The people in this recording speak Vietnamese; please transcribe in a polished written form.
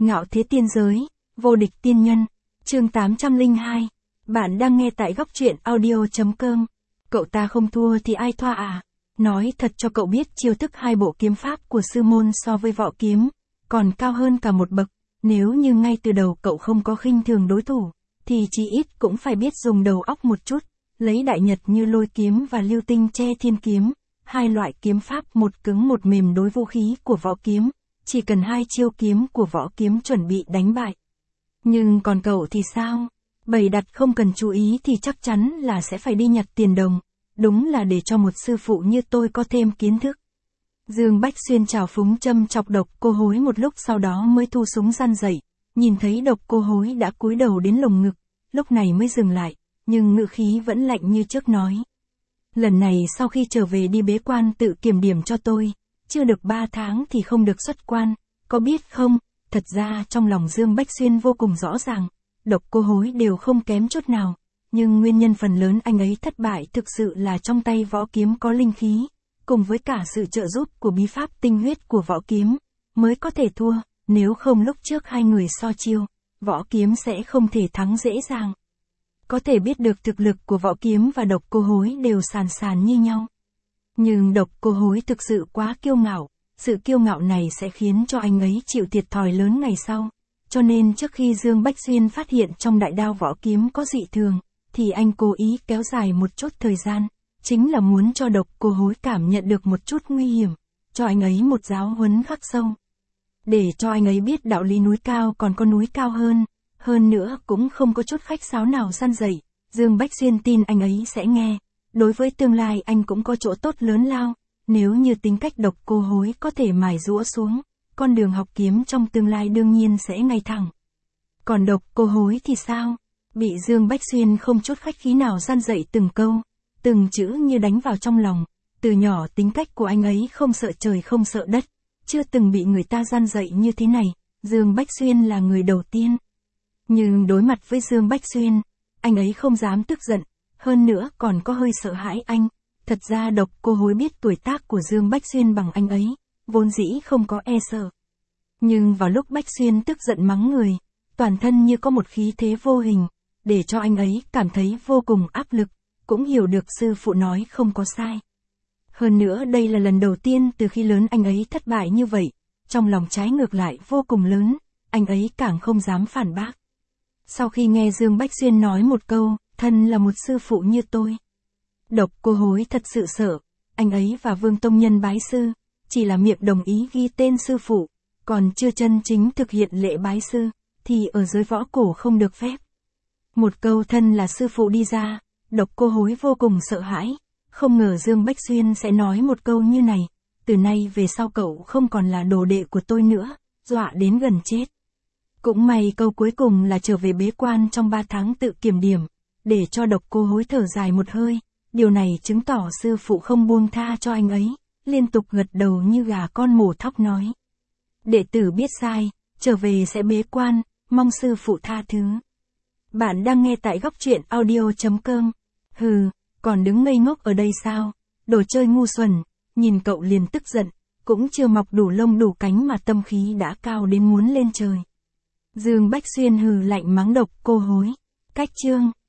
Ngạo thế tiên giới, vô địch tiên nhân, chương 802. Bạn đang nghe tại góc truyện audio.com. Cậu ta không thua thì ai thoa à? Nói thật cho cậu biết chiêu thức hai bộ kiếm pháp của sư môn so với võ kiếm, còn cao hơn cả một bậc. Nếu như ngay từ đầu cậu không có khinh thường đối thủ, thì chí ít cũng phải biết dùng đầu óc một chút. Lấy đại nhật như lôi kiếm và lưu tinh che thiên kiếm, hai loại kiếm pháp một cứng một mềm đối vũ khí của võ kiếm, chỉ cần hai chiêu kiếm của võ kiếm chuẩn bị đánh bại. Nhưng còn cậu thì sao? Bày đặt không cần chú ý thì chắc chắn là sẽ phải đi nhặt tiền đồng, đúng là để cho một sư phụ như tôi có thêm kiến thức. Dương Bách Xuyên trào phúng châm chọc Độc Cô Hối một lúc sau đó mới thu súng răn dậy, nhìn thấy Độc Cô Hối đã cúi đầu đến lồng ngực, lúc này mới dừng lại, nhưng ngữ khí vẫn lạnh như trước nói. Lần này sau khi trở về đi bế quan tự kiểm điểm cho tôi, chưa được 3 tháng thì không được xuất quan, có biết không? Thật ra trong lòng Dương Bách Xuyên vô cùng rõ ràng, Độc Cô Hối đều không kém chút nào, nhưng nguyên nhân phần lớn anh ấy thất bại thực sự là trong tay võ kiếm có linh khí, cùng với cả sự trợ giúp của bí pháp tinh huyết của võ kiếm, mới có thể thua, nếu không lúc trước hai người so chiêu, võ kiếm sẽ không thể thắng dễ dàng. Có thể biết được thực lực của võ kiếm và Độc Cô Hối đều sàn sàn như nhau. Nhưng Độc Cô Hối thực sự quá kiêu ngạo, sự kiêu ngạo này sẽ khiến cho anh ấy chịu thiệt thòi lớn ngày sau. Cho nên trước khi Dương Bách Xuyên phát hiện trong đại đao võ kiếm có dị thường, thì anh cố ý kéo dài một chút thời gian, chính là muốn cho Độc Cô Hối cảm nhận được một chút nguy hiểm, cho anh ấy một giáo huấn khắc sâu. Để cho anh ấy biết đạo lý núi cao còn có núi cao hơn nữa cũng không có chút khách sáo nào săn dậy, Dương Bách Xuyên tin anh ấy sẽ nghe. Đối với tương lai anh cũng có chỗ tốt lớn lao, nếu như tính cách Độc Cô Hối có thể mài giũa xuống, con đường học kiếm trong tương lai đương nhiên sẽ ngay thẳng. Còn Độc Cô Hối thì sao? Bị Dương Bách Xuyên không chút khách khí nào săn dậy từng câu, từng chữ như đánh vào trong lòng. Từ nhỏ tính cách của anh ấy không sợ trời không sợ đất, chưa từng bị người ta gian dậy như thế này, Dương Bách Xuyên là người đầu tiên. Nhưng đối mặt với Dương Bách Xuyên, anh ấy không dám tức giận, hơn nữa còn có hơi sợ hãi anh. Thật ra Độc Cô Hối biết tuổi tác của Dương Bách Xuyên bằng anh ấy, vốn dĩ không có e sợ. Nhưng vào lúc Bách Xuyên tức giận mắng người, toàn thân như có một khí thế vô hình, để cho anh ấy cảm thấy vô cùng áp lực, cũng hiểu được sư phụ nói không có sai. Hơn nữa đây là lần đầu tiên từ khi lớn anh ấy thất bại như vậy, trong lòng trái ngược lại vô cùng lớn, anh ấy càng không dám phản bác. Sau khi nghe Dương Bách Xuyên nói một câu, thân là một sư phụ như tôi, Độc Cô Hối thật sự sợ, anh ấy và Vương Tông Nhân bái sư, chỉ là miệng đồng ý ghi tên sư phụ, còn chưa chân chính thực hiện lễ bái sư, thì ở giới võ cổ không được phép. Một câu thân là sư phụ đi ra, Độc Cô Hối vô cùng sợ hãi, không ngờ Dương Bách Xuyên sẽ nói một câu như này, từ nay về sau cậu không còn là đồ đệ của tôi nữa, dọa đến gần chết. Cũng may câu cuối cùng là trở về bế quan trong 3 tháng tự kiểm điểm, để cho Độc Cô Hối thở dài một hơi, điều này chứng tỏ sư phụ không buông tha cho anh ấy, liên tục gật đầu như gà con mổ thóc nói. Đệ tử biết sai, trở về sẽ bế quan, mong sư phụ tha thứ. Bạn đang nghe tại góc truyện audio.com. Hừ, còn đứng ngây ngốc ở đây sao? Đồ chơi ngu xuẩn, nhìn cậu liền tức giận, cũng chưa mọc đủ lông đủ cánh mà tâm khí đã cao đến muốn lên trời. Dương Bách Xuyên hừ lạnh mắng Độc Cô Hối. Cách chương